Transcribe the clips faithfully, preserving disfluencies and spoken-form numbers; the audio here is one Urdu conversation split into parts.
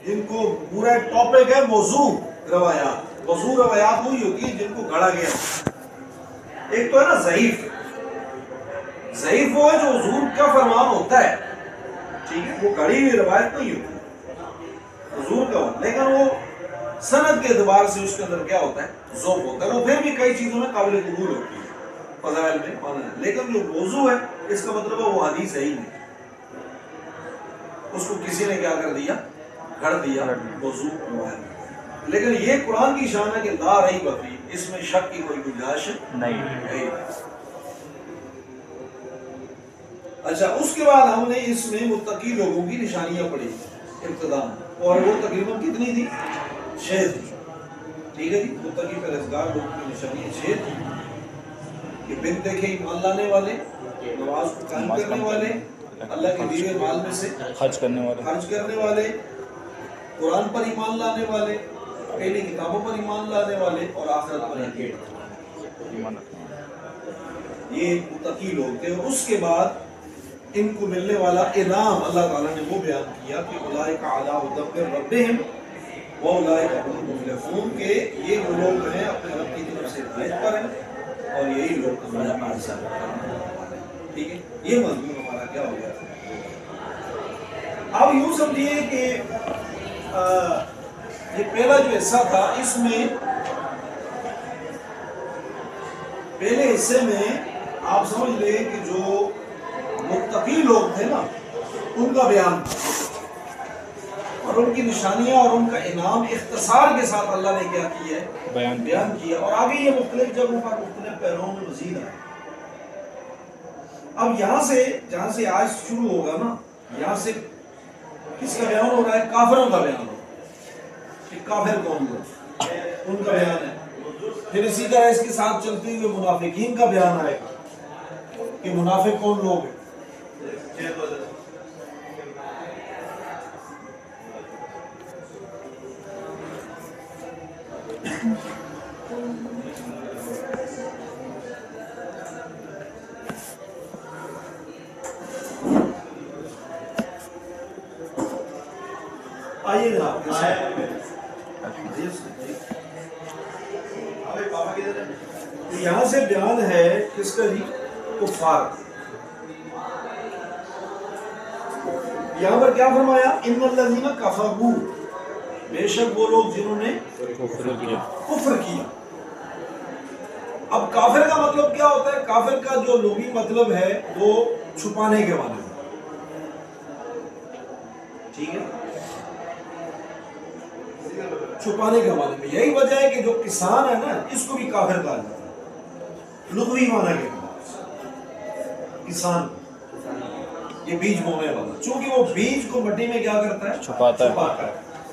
جن کو پورا ٹاپک ہے موضوع روایات. موضوع روایات وہی ہوتی ہے جن کو گھڑا گیا. ایک تو ہے نا ضعیف. ضعیف وہ ہے جو حضور کا فرمان ہوتا ہے, ٹھیک ہے, وہ گھڑی ہوئی روایت نہیں ہوتی حضور کا, لیکن وہ سند کے اعتبار سے اس کے اندر کیا ہوتا ہے, ذوق ہوتا ہے. وہ پھر بھی کئی چیزوں میں قابل قبول ہوتی ہے فضائل میں مانا ہے, لیکن جو موضوع ہے اس کا مطلب ہے وہ حدیث ہے ہی نہیں, اس کو کسی نے کیا کر دیا, گھڑ دیا موضوع روایت. لیکن یہ قرآن کی شان ہے کہ لا ریب فیہ, اس میں شک کی کوئی گنجائش نہیں ہے. اچھا, اس کے بعد ہم نے اس میں متقی لوگوں کی نشانیاں پڑھی ابتدا میں, اور وہ تقریباً کتنی تھی, چھ تھی. ٹھیک ہے جی, متقی پرہیزگار لوگوں کی نشانیاں چھ تھی کہ بن دیکھے ایمان لانے والے, نماز کو قائم کرنے والے, اللہ کے دیے مال میں سے خرچ کرنے والے خرچ کرنے والے قرآن پر ایمان لانے والے, پہلی کتابوں پر ایمان لانے والے, اور آخرت پر یقین. یہ متقی لوگ تھے. اور اس کے بعد ان کو ملنے والا انعام اللہ تعالیٰ نے وہ بیان کیا کہ اولئک علی ہدی من ربہم واولئک هم المفلحون, کہ یہ وہ لوگ ہیں اپنے رب کی طرف سے ہدایت پر ہیں اور یہی لوگ کامیاب حاصل کرنے والے ہیں. ٹھیک ہے, یہ مضمون ہمارا کیا ہو گیا. اب یوں سمجھیے کہ یہ پہلا جو حصہ تھا, اس میں پہلے حصے میں آپ سمجھ لیں کہ جو متقی لوگ تھے نا ان کا بیان اور ان کی نشانیاں اور ان کا انعام اختصار کے ساتھ اللہ نے کیا کیا ہے, بیان بیان کیا. اور آگے یہ مختلف جگہوں پر مختلف پہلوؤں میں مزید آئے. اب یہاں سے جہاں سے آج شروع ہوگا نا, یہاں سے کس کا بیان ہو رہا ہے, کافروں کا بیان ہو رہا ہے کہ کافر کون لوگ, ان کا بیان ہے. پھر اسی طرح اس کے ساتھ چلتے ہوئے منافقین کا بیان آئے گا کہ منافق کون لوگ ہیں. آئیے جناب, یہاں سے بیان ہے کس کا جی, کفار. یہاں پر کیا فرمایا, ان الذین کفروا, بے شک وہ لوگ جنہوں نے کفر کیا. اب کافر کا مطلب کیا ہوتا ہے, کافر کا جو لغوی مطلب ہے وہ چھپانے کے معنی میں, ٹھیک ہے, چھپانے کے معنی میں. یہی وجہ ہے کہ جو کسان ہے نا اس کو بھی کافر کہا جاتا ہے لغوی معنی کے کسان, یہ بیج بونے والا, چونکہ وہ بیج کو مٹی میں کیا کرتا ہے, چھپاتا ہے.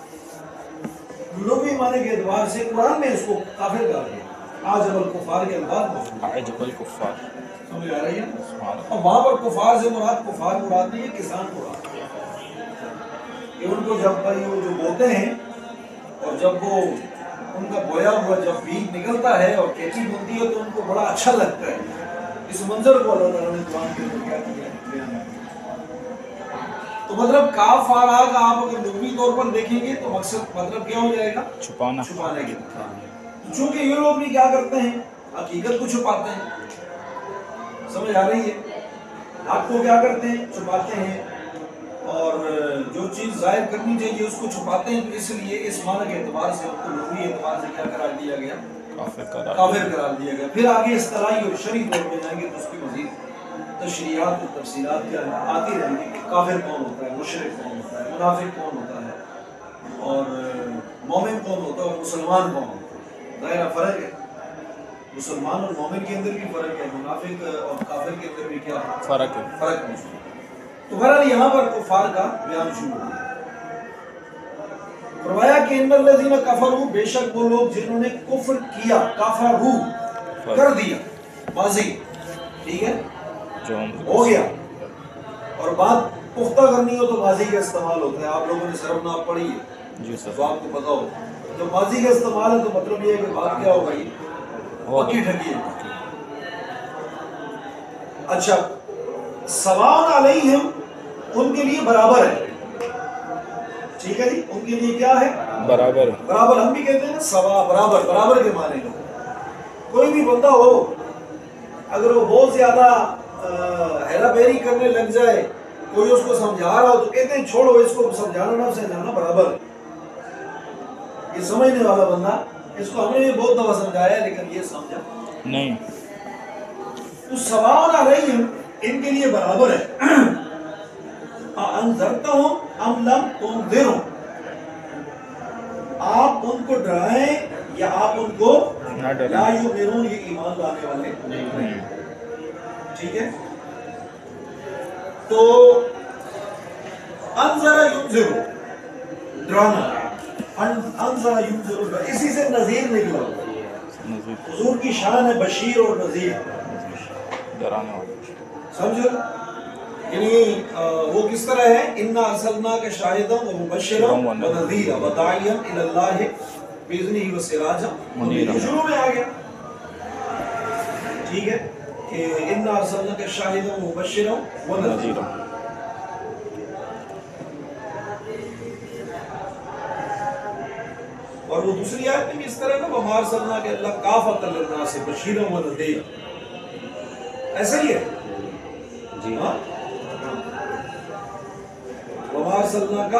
لغوی معنی کے اعتبار سے قرآن میں اس کو کافر کہا گیا. عاجب الکفار کے الفاظ موجود ہیں, عاجب الکفار, سمجھ آ رہی ہے. اور وہاں پر کفار سے مراد کفار مراد نہیں ہے, کسان مراد ہے. کہ ان کو جب وہ جو بوتے ہیں اور جب وہ ان کا بویا ہوا جب بیج نکلتا ہے اور کھیتی بنتی ہے تو ان کو بڑا اچھا لگتا ہے. اس منظر کو اللہ تعالیٰ نے قرآن کے اندر کیا کیا ہے. تو مطلب کاف فارا کا آپ اگر لغوی طور پر دیکھیں گے تو مقصد مطلب کیا ہو جائے گا, چھپانا, چھپانے کے. چونکہ یہ لوگ بھی کیا کرتے ہیں, حقیقت کو چھپاتے ہیں. سمجھ آ رہی ہے, حق کو کیا کرتے ہیں, چھپاتے ہیں, اور جو چیز ظاہر کرنی چاہیے اس کو چھپاتے ہیں. تو اس لیے اس معنی کے اعتبار سے ان کو لغوی اعتبار سے کیا قرار دیا گیا, کافر قرار دیا گیا. پھر آگے اصطلاحی اور شرعی طور پہ جائیں گے تو اس کی مزید تشریحات اور تفصیلات کیا آتی رہیں گی کہ کافر کون ہوتا ہے, مشرک کون ہوتا ہے, منافق کون ہوتا ہے, اور مومن کون ہوتا ہے, اور مسلمان کون ہوتا ہے. ظاہر فرق ہے, مسلمان اور مومن کے اندر بھی فرق ہے, منافق اور کافر کے اندر بھی کیا فرق ہے, فرق موجود ہے. تو بہرحال یہاں پر کفار کا بیان شروع ہو گیا. فرمایا کہ ان الذین کفروا, بے شک وہ لوگ جنہوں نے کفر کیا, کفروا کر دیا, ماضی, ٹھیک ہے, ہو گیا. اور بات پختہ کرنی ہو تو ماضی کا استعمال ہوتا ہے. آپ لوگوں نے صرف نام پڑھی ہے جی سر, تو آپ کو پتا ہو جب ماضی کا استعمال ہے تو مطلب یہ ہے کہ بات کیا ہو گئی, پکی ٹھکی ہے. اچھا, سواء علیہم, ان کے لیے برابر ہے, ٹھیک ہے جی، ان کے لیے کیا ہے؟ برابر. برابر ہم بھی کہتے ہیں نا سوا، برابر، برابر کے معنی میں. کوئی بھی بندہ ہو اگر وہ بہت زیادہ ہیرا پھیری کرنے لگ جائے، کوئی اس کو سمجھا رہا ہو تو کہتے ہیں چھوڑو اس کو، سمجھانا نہ سمجھانا برابر. یہ سمجھنے والا بندہ، اس کو ہم نے بھی بہت دفعہ سمجھایا ہے لیکن یہ سمجھا نہیں. تو سواء علیہم ان کے لیے برابر ہے. انذرتہم ام لم تنذرہم، آپ ان کو ڈرائیں یا آپ ان کو لا یؤمنون، یہ ایمان لانے والے نہیں. ٹھیک ہے، تو انذر ینذر ڈرانا، انذر ینذر اسی سے نذیر نکلا. حضور کی شان ہے بشیر اور نذیر، ڈرانے والے. سمجھو یعنی وہ کس طرح ہے؟ انا ارسلناک شاہدا ومبشرا ونذیرا وداعیا الی اللہ باذنہ وسراجا منیرا. شروع میں آ گیا. ٹھیک ہے کہ انا ارسلناک شاہدا ومبشرا ونذیرا. اور وہ دوسری آیت میں بھی اس طرح نا وما ارسلناک الا کافۃ للناس بشیرا ونذیرا، ایسا ہی ہے جی. ہاں، وما ارسلناک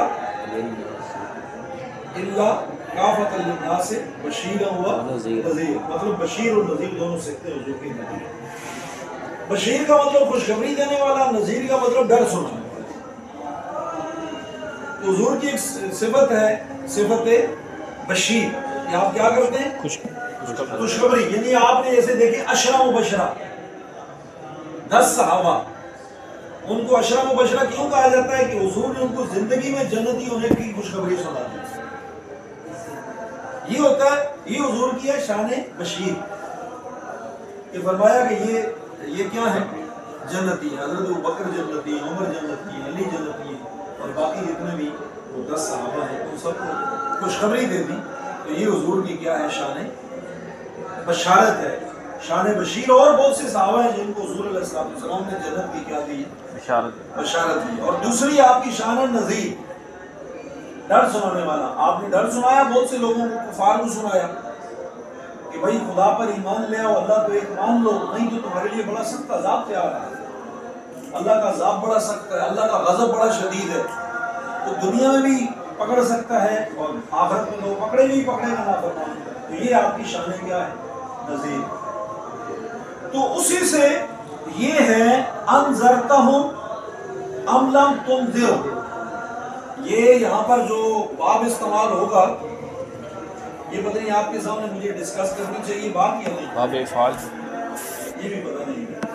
الا کافۃ للناس بشیرا ونذیرا، مطلب بشیر اور نذیر دونوں سکتے ہیں حضور کے نبی. بشیر کا مطلب خوشخبری دینے والا، نذیر کا مطلب ڈر سنانے والا. تو حضور کی ایک صفت ہے صفت بشیر، کہ آپ کیا کرتے ہیں؟ خوشخبری. یعنی آپ نے جیسے دیکھیں عشرہ مبشرہ، دس صحابہ، ان کو عشرہ مبشرہ کیوں کہا جاتا ہے؟ کہ حضور نے ان کو زندگی میں جنتی ہونے کی خوشخبری سنا دی. یہ ہوتا ہے، یہ حضور کی ہے شان بشیر، کہ فرمایا کہ یہ یہ کیا ہے؟ جنتی ہے. حضرت ابوبکر جنتی ہیں، عمر جنتی ہیں، علی جنتی ہیں، اور باقی جتنے بھی وہ دس صحابہ ہیں ان سب کو خوشخبری دے دی. تو یہ حضور کی کیا ہے؟ شان بشارت ہے، شان بشیر. اور بہت سے صحابہ ہیں جن کو حضور علیہ السلام نے جنت کی کیا دی؟ بشارت بشارت دی. اور دوسری آپ کی شان ہے نذیر، ڈر سنانے والا. آپ نے ڈر سنایا بہت سے لوگوں کو، کفار کو سنایا کہ بھائی خدا پر ایمان لے آؤ، اللہ کو ایک مان لو، نہیں تو تمہارے لیے بڑا سخت عذاب تیار ہے. اللہ کا عذاب بڑا سخت ہے، اللہ کا غضب بڑا شدید ہے. تو دنیا میں بھی پکڑ سکتا ہے اور آخرت میں تو پکڑے نہیں پکڑے گا نافرمان. تو یہ آپ کی شان کیا ہے؟ نذیر. تو اسی سے یہ ہے انذرتہم ام لم تنذر. یہ یہاں پر جو باب استعمال ہوگا یہ پتہ نہیں آپ کے سامنے مجھے ڈسکس کرنی چاہیے بات یا نہیں؟ باب افعال یہ بھی پتہ نہیں ہے.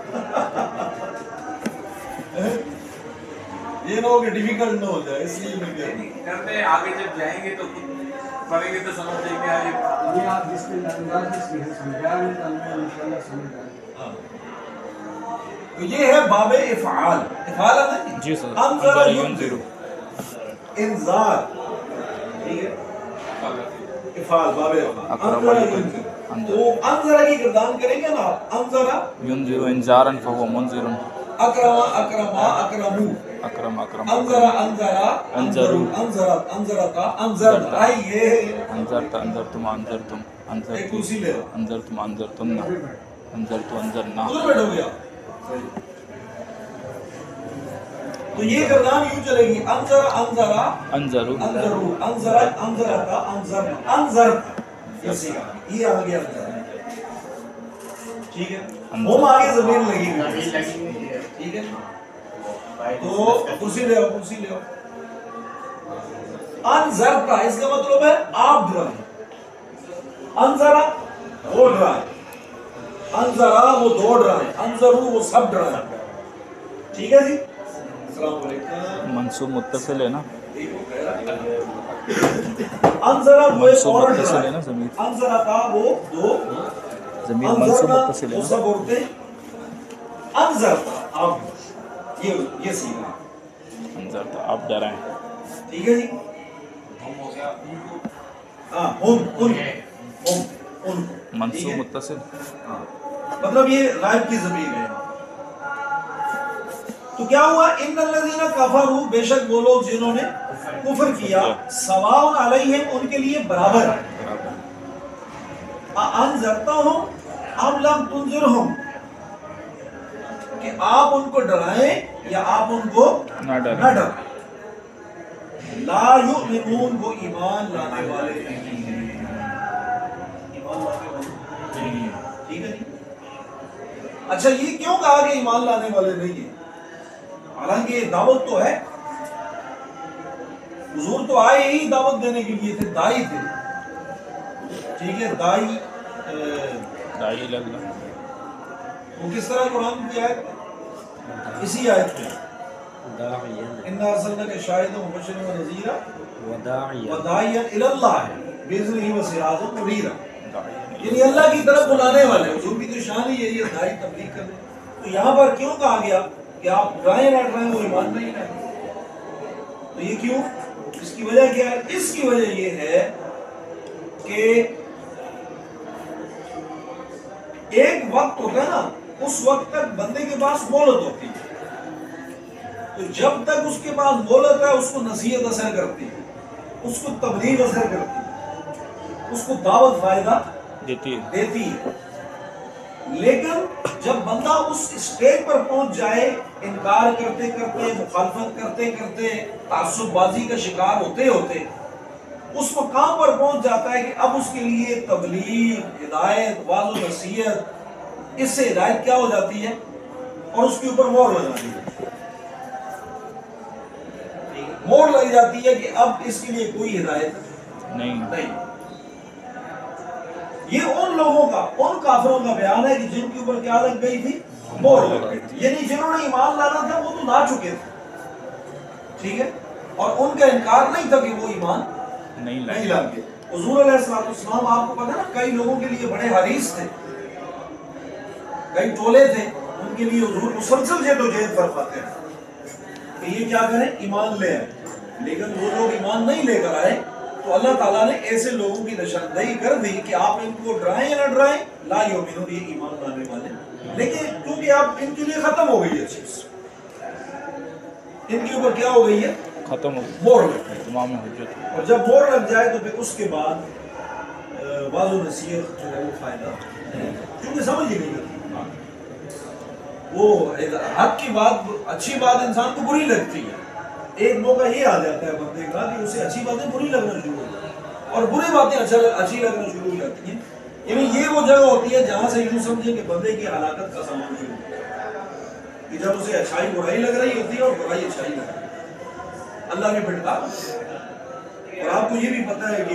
یہ نہ ہو کہ ڈیفیکلٹ نہ ہو جائے، اس لیے میں کہہ کرتے ہیں آگے جب جائیں گے تو پڑھیں گے تو سمجھ جائیں گے. آگے یہ آپ جس کے انداز سے سمجھا رہے ہیں تو ہمیں انشاءاللہ سمجھ آئے گا. تو یہ ہے باب افعال. افعال ہے نا جی سر. انذر ینذر، انذار. ٹھیک ہے، افعال باب افعال. انذر ینذر، تو انذر کی گردان کریں گے نا آپ. انذر ینذر انذارا فهو منذر. اکرم اکرما اکرمو، اکرم اکرم انذر انذرا انذرو، انذرت انذرتا انذرت. آئیے انذرت انذرتم انذرتم ایک کرسی لے رہا انذرتم انذرتم انذرت انذرنا. ادھر بیٹھو گیا. تو یہ گردان یوں چلے گی. انذر انذرا انذرو انذرو، انذرت انذرتا انذر انذرت. یہ سیکھا، یہ آ گیا انذر. ٹھیک ہے، ہم آگے زمین لگی ہوئی. ٹھیک ہے، تو کرسی لے آؤ، کرسی لے آؤ. انذرتا اس کا مطلب ہے آپ ڈرائیں. انذرا وہ ڈرائیں، انذرا وہ دو ڈرائیں، انذرو وہ سب ڈرائیں. ٹھیک ہے جی. السلام علیکم. منصوب متصل ہے نا. انذرا وہ ایک اور متصل ہے ڈرائیں، نا ضمیر. انذرا کا وہ دو، ضمیر منصوب متصل ہے وہ نا. سب عورتیں. انذرتا آپ، یہ یہ سیکھا. انذرتا آپ ڈرائیں. ٹھیک ہے جی. ہاں ان ان ان ان منصوب متصل. مطلب یہ غائب کی ضمیر ہے. تو کیا ہوا؟ ان الذین کفروا، بے شک وہ لوگ جنہوں نے کفر کیا، سواء علیہم ان کے لیے برابر ہے، انذرتہم ام لم تنذرہم کہ آپ ان کو ڈرائیں یا آپ ان کو نہ ڈریں، نہ ڈرائیں، لا یؤمنون وہ ایمان لانے والے نہیں ہیں، ایمان لانے والے نہیں ہیں، ٹھیک ہے جی۔ اچھا یہ کیوں کہا کہ ایمان لانے والے نہیں ہیں؟ حالانکہ یہ دعوت تو ہے، حضور تو آئے ہی دعوت دینے کے لیے تھے، دائی تھے، ٹھیک ہے، دائی داعی اللہ، وہ کس طرح قرآن کی آیت میں؟ اسی آیت میں اِنَّا أَرْسَلْنَاكَ شَاهِدًا وَمُبَشِّرًا وَنَذِيرًا وَدَاعِيًا إِلَى اللَّهِ بِإِذْنِهِ وَسِرَاجًا مُنِيرًا، یعنی اللہ کی طرف بلانے والے، حضور کی تو شان ہی یہی ہے، داعی تبلیغ کرنے۔ تو یہاں پر کیوں کہا گیا کہ آپ ڈرائیں نہ ڈرائیں وہ ایمان نہیں لائیں؟ تو یہ کیوں؟ اس کی وجہ کیا ہے؟ اس کی وجہ یہ ہے کہ ایک وقت ہوتا ہے نا، اس وقت تک بندے کے پاس مہلت ہوتی ہے، تو جب تک اس کے پاس مہلت ہے اس کو نصیحت اثر کرتی ہے، اس کو تبلیغ اثر کرتی ہے، اس کو دعوت فائدہ دیتی ہے، دیتی ہے۔ لیکن جب بندہ اس اسٹیج پر پہنچ جائے، انکار کرتے کرتے، مخالفت کرتے کرتے، تعصب بازی کا شکار ہوتے ہوتے اس مقام پر پہنچ جاتا ہے کہ اب اس کے لیے تبلیغ، ہدایت، واعظ و نصیحت، اس سے ہدایت کیا ہو جاتی ہے اور اس کے اوپر مہر لگ جاتی ہے، مہر لگ جاتی ہے کہ اب اس کے لیے کوئی ہدایت نہیں، نہیں۔ یہ ان لوگوں کا، ان کافروں کا بیان ہے کہ جن کے اوپر کیا لگ گئی تھی؟ مہر لگ گئی تھی، یعنی جنہوں نے ایمان لانا تھا وہ تو لا چکے تھے، ٹھیک ہے، اور ان کا انکار نہیں تھا کہ وہ ایمان نہیں نہیں لائیں، لائیں گے۔ حضور علیہ الصلوۃ والسلام آپ کو پتہ ہے نا کئی لوگوں کے لیے بڑے حریص تھے، کئی ٹولے تھے، ان کے لیے حضور مسلسل جد و جہد فرماتے ہیں کہ یہ کیا کریں، ایمان لے آئیں، لیکن وہ لوگ ایمان نہیں لے کر آئے تو اللہ تعالیٰ نے ایسے لوگوں کی نشاندہی کر دی کہ آپ ان کو ڈرائیں یا نہ ڈرائیں، لا یؤمنون، یہ ایمان لانے والے، لیکن کیونکہ آپ ان کے لیے ختم ہو گئی ہے چیز، ان کے اوپر کیا ہو گئی ہے؟ ختم ہو مہر لگ گئی، تمام حجت، اور جب مہر لگ جائے تو پھر اس کے بعد واعظ و نصیحت جو ہے وہ فائدہ نہیں، کیونکہ سمجھ ہی نہیں آتی، وہ حق کی بات، اچھی بات انسان کو بری لگتی ہے، ایک موقع یہ آ جاتا ہے بندے کا کہ اسے اچھی باتیں بری لگنا شروع ہو جاتی ہیں اور بری باتیں اچھا اچھی لگنا شروع ہو جاتی ہیں، یعنی یہ وہ جگہ ہوتی ہے جہاں سے یوں سمجھے کہ بندے کی ہلاکت کا سامان شروع ہوتا ہے، کہ جب اسے اچھائی برائی لگ رہی ہوتی ہے اور برائی اچھائی لگ رہی ہے، اللہ نے پھٹکا۔ اور آپ کو یہ بھی پتہ ہے کہ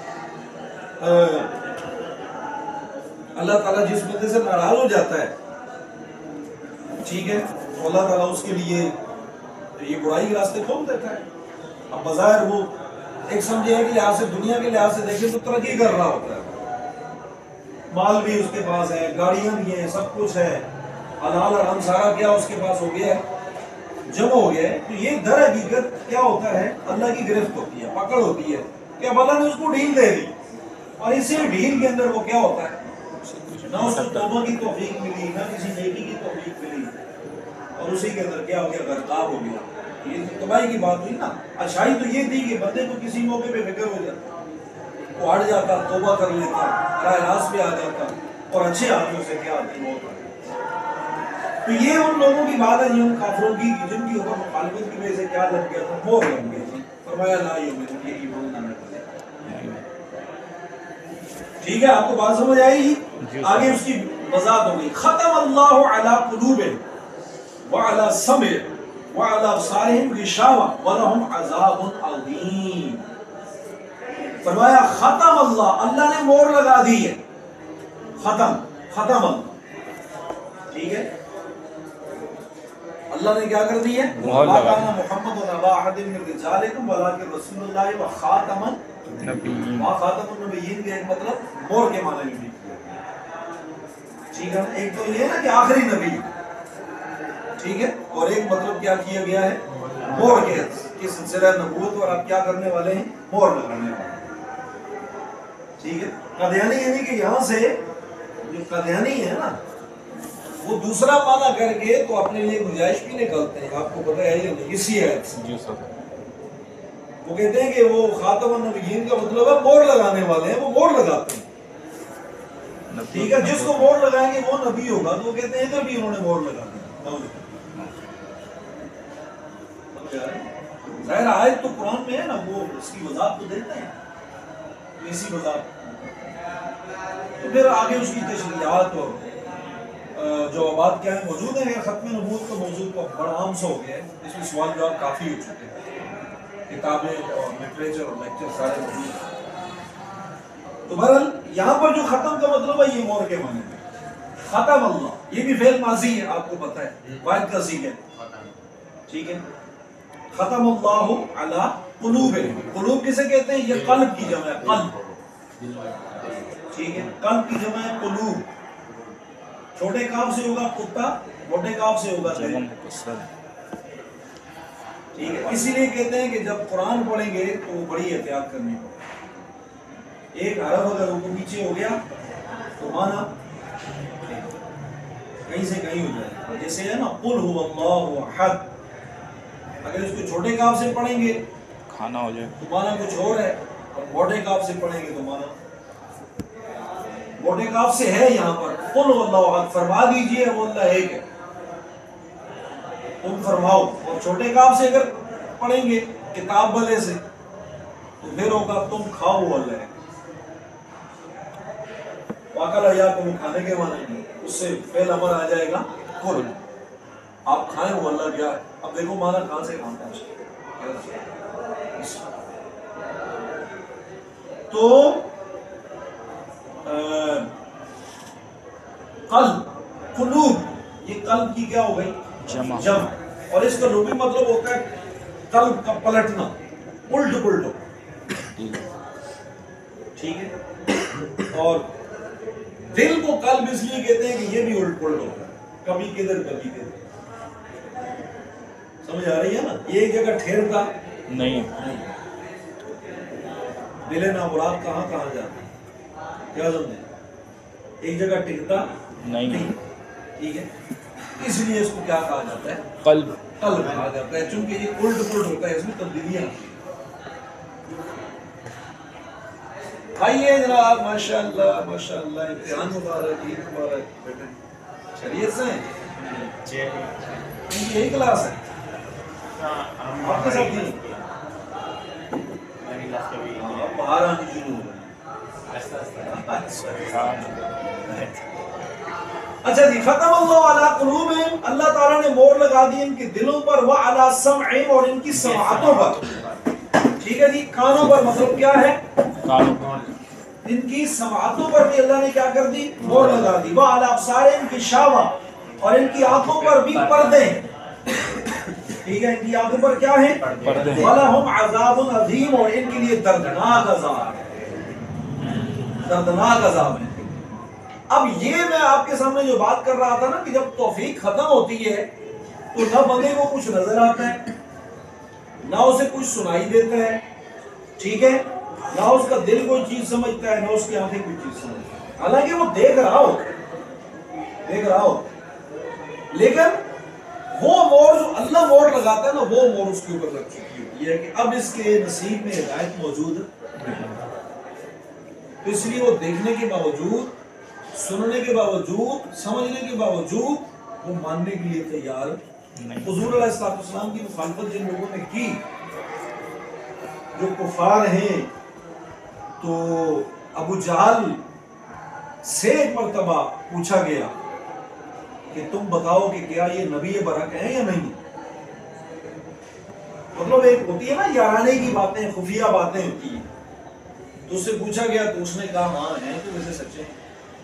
اللہ تعالیٰ جس بندے سے ناراض ہو جاتا ہے، ٹھیک ہے، تو اللہ تعالیٰ اس کے لیے یہ برائی کے راستے کھول دیتا ہے۔ اب بظاہر وہ ایک سمجھے ہے کہ لحاظ سے، دنیا کے لحاظ سے دیکھیں تو ترقی کر رہا ہوتا ہے، مال بھی اس کے پاس ہے، گاڑیاں بھی ہیں، سب کچھ ہے، حلال حرام سارا کیا اس کے پاس ہو گیا ہے، جمع ہو گیا ہے، تو یہ در حقیقت کیا ہوتا ہے؟ اللہ کی گرفت ہوتی ہے، پکڑ ہوتی ہے کہ اب اللہ نے اس کو ڈھیل دے دی، اور اسی ڈھیل کے اندر وہ کیا ہوتا ہے؟ نہ اس کو توبہ کی توفیق ملی، نہ کسی نیکی کی توفیق ملی، اور اسی کے اندر کیا ہو گیا؟ غرقاب ہو گیا۔ یہ تو تباہی کی بات ہوئی نا۔ اچھائی تو یہ تھی کہ بندے کو کسی موقع پہ فکر ہو جاتا، وہ ہٹ جاتا، توبہ کر لیتا، راہ راست پہ آ جاتا، اور اچھے آدمیوں سے کیا آتی موت آ جاتی۔ تو یہ ان لوگوں کی بات ہے جن کافروں کی جن کی اوپر مخالفت کی وجہ سے کیا لگ گیا تھا؟ مہر لگ گئی تھی۔ فرمایا لا یؤمنون، یہ ایمان لانے والے۔ ٹھیک ہے، آپ کو بات سمجھ آئی ہی؟ آگے اس کی وضاحت ہوگی۔ ختم اللہ علی قلوبہم وعلی سمعہم وعلی ابصارہم غشاوہ ولہم عذاب عظیم۔ فرمایا ختم اللہ، اللہ نے مہر لگا دی ہے، ختم، ختم اللہ، ٹھیک ہے، اللہ نے کیا کر دی ہے؟ مہر لگا دی۔ وَمَا كَانَ مُحَمَّدٌ أَبَا أَحَدٍ مِّن رِّجَالِكُمْ وَلَٰكِن رَّسُولُ اللَّهِ وَخَاتَمَ نبیین، وہاں خاتم النبیین کا ایک مطلب مہر کے معنی میں، ٹھیک ہے، ایک تو یہ ہے نا کہ آخری نبی، ٹھیک ہے، اور ایک مطلب کیا کیا گیا ہے؟ مہر کے کہ سلسلہ نبوت اور آپ کیا کرنے والے ہیں؟ مہر لگانے والے، ٹھیک ہے۔ قادیانی یعنی کہ یہاں سے جو قادیانی ہے نا وہ دوسرا معنی کر کے تو اپنے لیے گنجائش بھی نکالتے ہیں، آپ کو پتہ ہے یا نہیں؟ اسی آیت سے جی سر، وہ کہتے ہیں کہ وہ خاتم النبیین کا مطلب ہے مور لگانے والے ہیں، وہ مور لگاتے ہیں، ٹھیک ہے، جس کو مور لگائیں گے وہ نبی ہوگا، تو وہ کہتے ہیں ادھر بھی انہوں نے مور لگا دیا۔ ظاہر آیت تو قرآن میں ہے نا، وہ اس کی وضاحت تو دیتے ہیں، اسی وضاحت تو پھر آگے اس کی تشریحات اور جوابات کیا ہیں موجود ہیں۔ ختم نبوت کا موضوع کا بڑا عام سا ہو گیا ہے، اس میں سوال جواب کافی ہو چکے ہیں، کتابیں اور لٹریچر اور لیکچر سارے موجود ہیں۔ تو بہرحال یہاں پر جو ختم کا مطلب ہے یہ مور کے معنی میں، ختم اللہ، یہ بھی فعل ماضی ہے، آپ کو پتہ ہے، واحد کا صیغہ ہے، ٹھیک ہے، ختم اللہ علی قلوبہم، قلوب کسے کہتے ہیں؟ یہ قلب کی جمع ہے، قلب، ٹھیک ہے، قلب کی جمع ہے قلوب، چھوٹے کاف سے ہوگا کتا، موٹے کاف سے ہوگا دل، ٹھیک ہے، اسی لیے کہتے ہیں کہ جب قرآن پڑھیں گے تو وہ بڑی احتیاط کرنی پڑے، ایک حرف اگر اوپر نیچے ہو گیا تو مانا کہیں سے کہیں ہو جائے، جیسے ہے نا قل هو اللہ احد، اگر اس کو چھوٹے کاف سے پڑھیں گے کھانا ہو جائے تو مانا کچھ اور ہے، اور موٹے کاف سے پڑھیں گے تو مانا موٹے کاف سے ہے، یہاں پر قل هو اللہ احد، فرما دیجئے وہ اللہ ایک ہے، تم فرماؤ، اور چھوٹے کاف سے اگر پڑھیں گے کتاب والے سے تو پھر ہوگا تم کھاؤ وہ اللہ ہے، واقعہ یا کو کھانے کے معنی میں، اس سے فعل امر آ جائے گا کل، آپ کھائیں وہ اللہ کیا ہے، اب دیکھو مانا کہاں سے کہاں پہنچے، تو قلب، قلوب، یہ قلب کی کیا ہو گئی؟ جمع، جمع، اور اس کا لغوی مطلب ہوتا ہے قلب کا پلٹنا، الٹ پلٹ، ٹھیک ہے، اور دل کو قلب اس لیے کہتے ہیں کہ یہ بھی الٹ پلٹ ہوتا ہے، کبھی کدھر کبھی کدھر، سمجھ آ رہی ہے نا، یہ ایک جگہ ٹھہرتا نہیں، دل نامراد کہاں کہاں جاتا ہے، کیا سمجھے، ایک جگہ ٹکتا نہیں، ٹھیک ہے، اس لیے اس کو کیا کہا جاتا ہے؟ قلب، قلب کہا جاتا ہے، چونکہ یہ الٹ پلٹ ہوتا ہے، اس میں تبدیلیاں آئیے جناب، ماشاءاللہ ماشاءاللہ، امتحان مبارک، عید مبارک، بیٹے خیریت سے ہیں؟ ان کی یہی کلاس ہے آپ کے ساتھ نہیں؟ باہر آنے شروع ہو گئے، اچھا جی، ختم اللہ علی قلوبہم، اللہ تعالیٰ نے مور لگا دی ان کے دلوں پر، وعلی سمعہم، اور ان کی سماعتوں پر، ٹھیک ہے جی، کانوں پر، مطلب کیا ہے؟ کانوں، ان کی سماعتوں پر بھی اللہ نے کیا کر دی؟ مور لگا دی، وعلی ابصارہم غشاوہ، اور ان کی آنکھوں پر بھی پردے، ٹھیک ہے، ان کی آنکھوں پر کیا ہے؟ پردے، وَلَهُمْ عَذَابٌ عَظِيمٌ، اور ان کے لیے دردناک عذاب ہے، دردناک عذاب ہے۔ اب یہ میں آپ کے سامنے جو بات کر رہا تھا نا کہ جب توفیق ختم ہوتی ہے تو نہ بندے کو کچھ نظر آتا ہے، نہ اسے کچھ سنائی دیتا ہے، ٹھیک ہے، نہ اس کا دل کوئی چیز سمجھتا ہے، نہ اس کی آنکھیں کوئی چیز سمجھتا ہے، حالانکہ وہ دیکھ رہا ہو دیکھ رہا ہو لیکن وہ مور جو اللہ مور لگاتا ہے نا، وہ مور اس کے اوپر لگ چکی ہوتی ہے کہ اب اس کے نصیب میں ہدایت موجود ہے، تو اس لیے وہ دیکھنے کے باوجود، سننے کے باوجود، سمجھنے کے باوجود وہ ماننے کے لیے تیار نہیں۔ حضور علیہ السلام کی مخالفت جن لوگوں نے کی، جو کفار ہیں، تو ابو جہل سے ایک مرتبہ پوچھا گیا کہ تم بتاؤ کہ کیا یہ نبی برحق ہیں یا نہیں، مطلب ایک ہوتی ہے نا یارانے کی باتیں، خفیہ باتیں ہوتی ہیں، تو اس سے پوچھا گیا تو اس نے کہا ہاں ہیں تو ویسے سچے ہیں،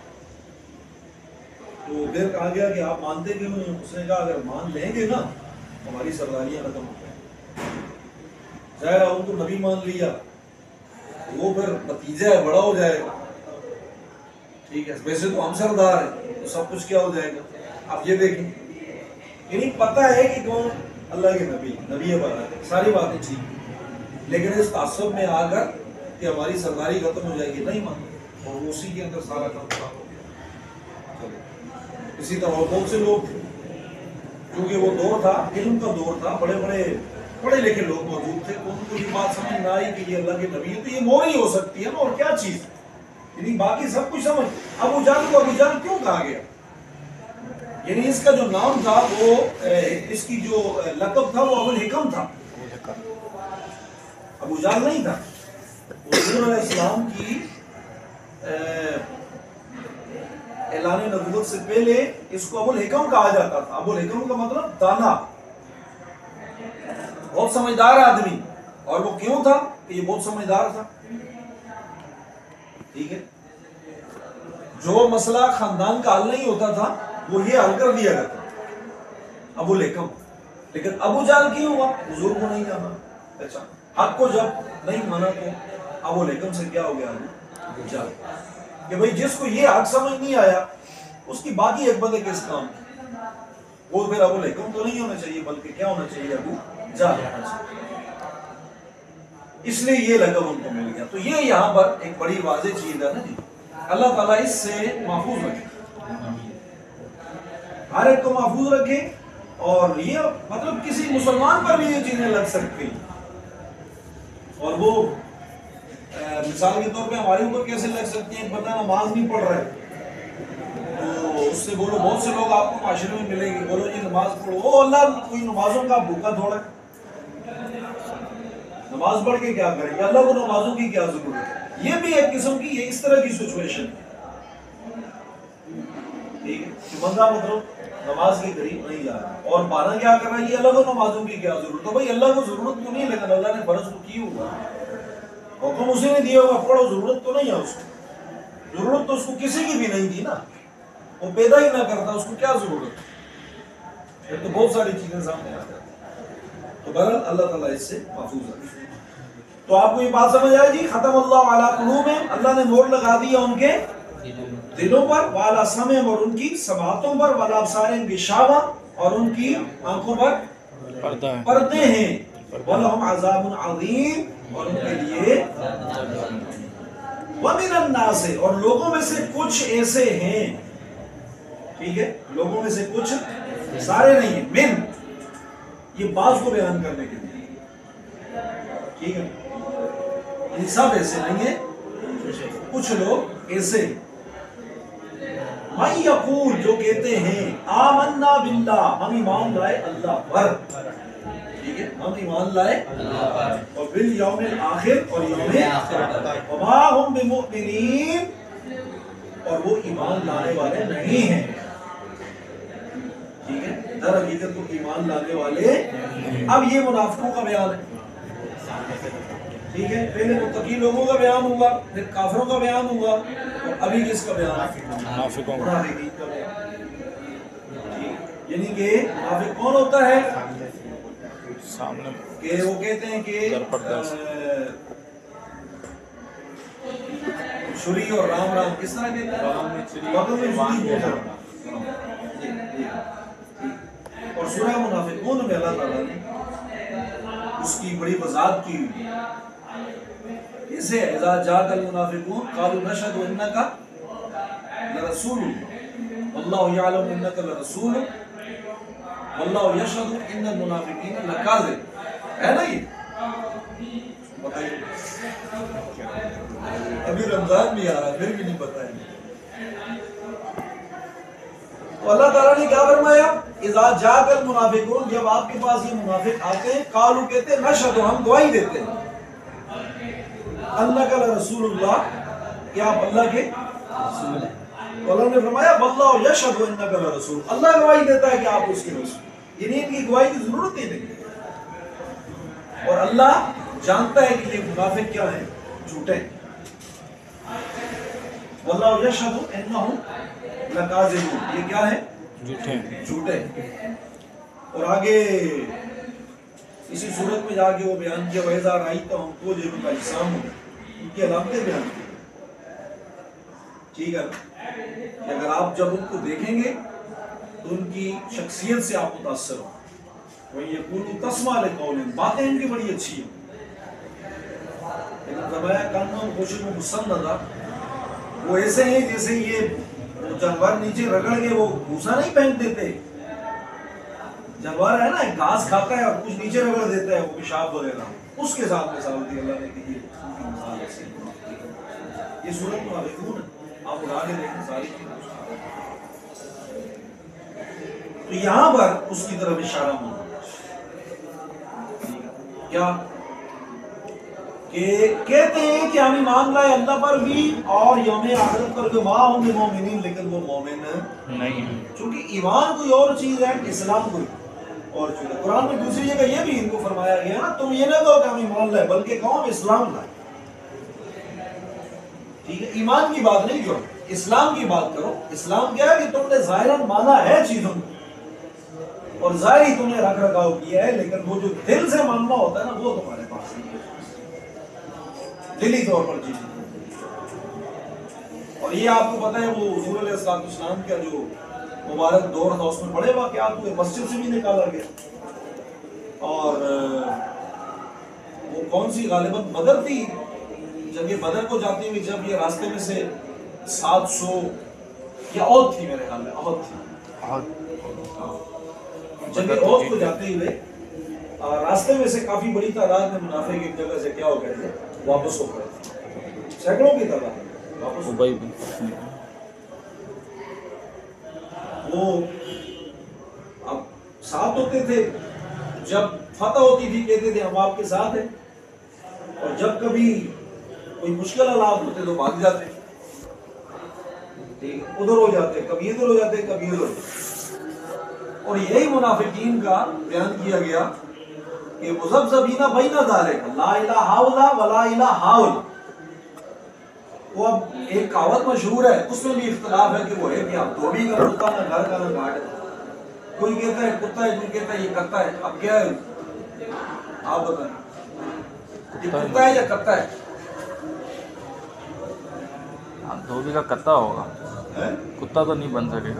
تو پھر کہا گیا کہ آپ مانتے کیوں نہیں؟ اس نے کہا اگر مان لیں گے نا ہماری سرداریاں ختم ہو جائیں، ظاہر ہے ان کو نبی مان لیا وہ پھر نتیجہ ہے بڑا ہو جائے گا، ٹھیک ہے، ویسے تو ہم سردار ہیں تو سب کچھ کیا ہو جائے گا۔ اب یہ دیکھیں، یعنی پتہ ہے کہ کون اللہ کے نبی نبی ہے، بات ساری باتیں ٹھیک، لیکن اس تعصب میں آ کر کہ ہماری سرداری ختم ہو جائے گی نہیں مانتے، اور اسی کے اندر سارا کام خراب ہو گیا۔ اسی طرح اور بہت سے لوگ، کیونکہ وہ دور تھا، علم کا دور تھا، بڑے بڑے پڑھے لکھے لوگ موجود تھے تو ان کو یہ بات سمجھ نہ آئی کہ یہ اللہ کے نبی ہے تو یہ مور ہی ہو سکتی ہے نا، اور کیا چیز، یعنی باقی سب کچھ سمجھ. ابو جہل کو ابو جہل کیوں کہا گیا؟ یعنی اس کا جو نام تھا وہ اس کی جو لقب تھا وہ ابو الحکم تھا، ابو جہل نہیں تھا. حضور علیہ السلام کی اعلان نبوت سے پہلے اس کو ابو الحکم کہا جاتا تھا. ابو الحکم کا مطلب دانا، بہت سمجھدار آدمی. اور وہ کیوں تھا کہ یہ بہت سمجھدار تھا. ٹھیک ہے، جو مسئلہ خاندان کا حل نہیں ہوتا تھا وہ یہ حل کر دیا جاتا ابو الحکم. لیکن ابو جہل کیوں ہوا؟ حضور کو نہیں جانا. اچھا، حق کو جب نہیں مانا تو ابو الحکم سے کیا ہو گیا؟ ابو جہل. کہ بھئی جس کو یہ حق سمجھ نہیں آیا اس کی باقی ایک بندے کس کام کی، وہ پھر ابو الحکم تو نہیں ہونا چاہیے بلکہ کیا ہونا چاہیے؟ ابو جہل ہونا چاہیے. اس لیے یہ لقب ان کو مل گیا. تو یہ یہاں پر ایک بڑی واضح چیز ہے نا جی. اللہ تعالیٰ اس سے محفوظ رکھے، ہر ایک کو محفوظ رکھے. اور یہ مطلب کسی مسلمان پر بھی یہ چیزیں لگ سکتی ہیں، اور وہ مثال کے طور پہ ہمارے اوپر کیسے لگ سکتی ہیں؟ بندہ نماز نہیں پڑھ رہا ہے تو اس سے بولو، بہت سے لوگ آپ کو معاشرے میں ملیں گے، بولو جی نماز پڑھو، او اللہ کوئی نمازوں کا بھوکا تھوڑا ہے، نماز پڑھ کے کیا کریں گے، اللہ کو نمازوں کی کیا ضرورت ہے. یہ بھی ایک قسم کی یہ اس طرح کی سچویشن ہے. ٹھیک ہے، کہ بندہ مطلب نماز کے قریب نہیں جا رہا اور پانا کیا کر رہا ہے، یہ اللہ کو نمازوں کی کیا ضرورت ہے. بھائی اللہ کو ضرورت تو نہیں، لیکن اللہ نے فرض تو کی ہوگا، حکم اسی نے دیا ہوگا پڑھو، ضرورت تو نہیں ہے اس کو. ضرورت تو اس کو کسی کی بھی نہیں تھی نا، وہ پیدا ہی نہ کرتا، اس کو کیا ضرورت ہے. پھر تو بہت ساری چیزیں سامنے آ جاتی. تو بہرحال اللہ تعالیٰ اس سے محفوظ رکھے. تو آپ کو یہ بات سمجھ آئے جی. ختم اللہ علی قلوبہم، اللہ نے مہر لگا دیا ان کے دلوں پر، وعلی سمعہم، اور ان کی سماعتوں پر، وعلی ابصارہم غشاوہ، اور ان کی آنکھوں پر پردے ہیں، وَلَهُمْ عَذَابٌ عَظِيمٌ، اور ان کے لیے وَمِنَ النَّاسِ، اور لوگوں میں سے کچھ ایسے ہیں. ٹھیک ہے، لوگوں میں سے کچھ، سارے نہیں ہیں. من یہ بعض کو بیان کرنے کے لیے، ٹھیک ہے، یہ سب ایسے نہیں ہیں، کچھ لوگ ایسے. مَن یقول، جو کہتے ہیں آمنا باللہ، ہم ایمان لائے اللہ پر. ٹھیک ہے، ہم ایمان لائے اور بالیوم الآخر، اور یوم آخر. وما ہم بمؤمنین، اور وہ ایمان لانے والے نہیں ہیں. ٹھیک ہے، در حقیقت کو ایمان لانے والے. اب یہ منافقوں کا بیان ہے. ٹھیک ہے، پہلے متقی لوگوں کا بیان ہوگا، پھر کافروں کا بیان ہوگا، اور ابھی کس کا بیان ہے؟ منافقوں کا بیان. یعنی کہ منافق کون ہوتا ہے؟ سامنے کہ وہ کہتے ہیں کہ شری اور رام رام کس طرح کہتے ہیں؟ اور سورہ منافقون میں اللہ تعالیٰ نے اس کی بڑی وضاحت کی ہوئی. اسے اذا جاءک المنافقون قالوا نشهد انک لرسول واللہ یعلم انک لرسول واللہ یشهد ان المنافقین لکاذب. ہے نا یہ؟ بتائیے، ابھی رمضان بھی آ رہا پھر بھی نہیں بتائیں. تو اللہ تعالیٰ نے کیا فرمایا؟ اذا جاءک المنافقون، جب آپ کے پاس یہ منافق آتے ہیں، قالوا کہتے ہیں نشهد، ہم گواہی دیتے ہیں، اللہ کا رسول اللہ، کہ آپ اللہ کے رسول ہیں. تو اللہ نے فرمایا واللہ یشهد انک لرسول، اللہ گواہی دیتا ہے کہ آپ اس کے رسول. یعنی ان کی گواہی کی ضرورت ہی نہیں. اور اللہ جانتا ہے کہ یہ منافق کیا ہے؟ جھوٹے ہیں. واللہ یشهد انہم لکاذبون، یہ کیا ہے؟ جھوٹے جھوٹے. اور آگے اسی صورت میں جا کے وہ بیان کیا وَإِذَا رَأَيْتَهُمْ تُعْجِبُكَ أَجْسَامُهُمْ، ان کی علامتیں بیان کی. ٹھیک ہے، کہ اگر آپ جب ان کو دیکھیں گے تو ان کی شخصیت سے آپ متاثر ہوں. وَيَقُولُوا تَسْمَعُ لِقَوْلِهِمْ، باتیں ان کی بڑی اچھی ہیں، لیکن فرمایا کَأَنَّهُمْ خُشُبٌ مُّسَنَّدَةٌ، وہ ایسے ہیں جیسے یہ جانور نیچے رگڑ کے وہ بھوسا نہیں پھینک دیتے، جانور ہے نا گھاس کھاتا ہے اور کچھ نیچے رگڑ دیتا ہے وہ پیشاب وغیرہ، اس کے ساتھ مثال دی اللہ نے کہ یہ کی مثال ایسی ہے۔ یہ صورت منافقون ہے، آپ اڑا کے دیکھیں ساری چیزیں۔ تو یہاں پر اس کی طرف اشارہ ہونا کیا کہ کہتے ہیں کہ ہم ایمان لائے اللہ پر بھی اور یوم آخرت پر بھی، وہاں ہوں گے مومنین، لیکن وہ مومن نہیں، چونکہ ایمان کوئی اور چیز ہے، اسلام کوئی اور چیز ہے۔ قرآن میں دوسری جگہ یہ بھی ان کو فرمایا گیا نا، تم یہ نہ کہو کہ ہم ایمان لائے، بلکہ کہو ہم اسلام لائے۔ ٹھیک ہے، ایمان کی بات نہیں کرو، اسلام کی بات کرو۔ اسلام کیا ہے کہ تم نے ظاہراً مانا ہے چیزوں کو اور ظاہری تم نے رکھ رکھاؤ کیا ہے، لیکن وہ جو دل سے ماننا ہوتا ہے نا وہ تمہارے پاس نہیں ہے، دلی طور پر چیز۔ اور یہ آپ کو پتہ ہے وہ حضور علیہ الصلوۃ والسلام کا جو مبارک دور تھا اس میں بڑے واقعات ہوئے، مسجد سے بھی نکالا گیا، اور وہ کون سی غالباً بدر تھی، جب یہ بدر کو جاتے ہوئے جب یہ راستے میں سے سات سو یا عہد تھی، میرے خیال میں عہد تھی، جب یہ عہد کو جاتے ہوئے راستے میں سے کافی بڑی تعداد میں منافق ایک جگہ سے کیا ہو گئے تھے، واپس ہو گئے تھے، سینکڑوں کی تعداد واپس ہو گئے۔ وہ اب ساتھ ہوتے تھے، جب فتح ہوتی تھی کہتے تھے ہم آپ کے ساتھ ہیں، اور جب کبھی کوئی مشکل حالات ہوتے تو بھاگ جاتے، ادھر ہو جاتے، کبھی ادھر ہو جاتے، کبھی ادھر ہو جاتے۔ اور یہی منافقین کا بیان کیا گیا کہ مذبذبین بین ذالک لا الہ ہاؤلا ولا الہ ہاؤلا۔ وہ اب ایک کہاوت مشہور ہے، اس میں بھی اختلاف ہے کہ وہ ہے کیا، دھوبی کا کتا نہ گھر کا نہ گھاٹ، کوئی کہتا ہے کتا ہے، کوئی کہتا ہے یہ کتا ہے۔ اب کیا ہے آپ بتائیں، یہ کتا ہے یا کتا ہے؟ دھوبی کا کتا ہوگا، کتا تو نہیں بن سکے گا۔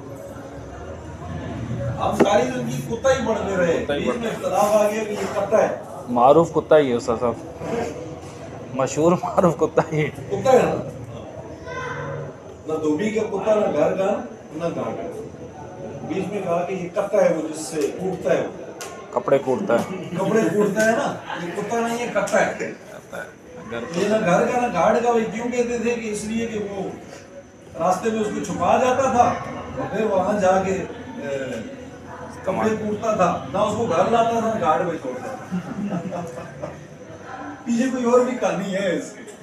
آپ ساری زندگی کتا ہی پڑھتے رہے، بیچ میں اختلاف آ گیا کہ یہ کتا ہے، معروف کتا ہی ہے استاد صاحب، مشہور معروف کتا ہی ہے، کتا ہے نا، نہ دھوبی کا کتا نہ گھر کا نہ گھاٹ کا، بیچ میں کہا کہ یہ کتا ہے وہ جس سے کوٹتا ہے، کپڑے کوٹتا ہے، کپڑے کوٹتا ہے نا، یہ کتا نہیں ہے کتا ہے۔ یہ نہ گھر کا نہ گھاٹ کا، وہ کیوں کہتے تھے کہ اس لیے کہ وہ راستے میں اس کو چھپا جاتا تھا اور پھر وہاں جا کے کپڑے کوٹتا تھا، نہ اس کو گھر لاتا تھا نہ گھاٹ میں چھوڑتا تھا۔ پیچھے کوئی اور بھی کہانی ہے اس کی۔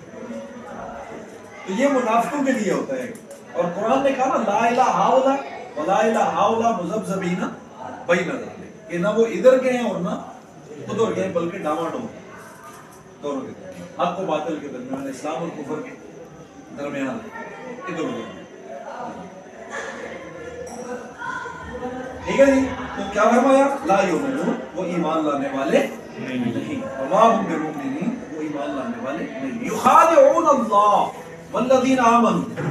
تو یہ منافقوں کے لیے ہوتا ہے، اور قرآن نے کہا نا لا الہ ہاؤلا ولا الہ ہاؤلا مذبذبین بین ذالک، کہ نہ وہ ادھر گئے ہیں اور نہ ادھر گئے، بلکہ ڈاواڈول دونوں کے درمیان، حق و باطل کے درمیان، اسلام اور کفر کے درمیان، ادھر ادھر۔ ٹھیک ہے جی، تو کیا فرمایا؟ لا یؤمنون، وہ ایمان لانے والے نہیں، وما هم بمؤمنین، وہ ایمان لانے والے نہیں۔ یخادعون اللہ والذین آمنوا،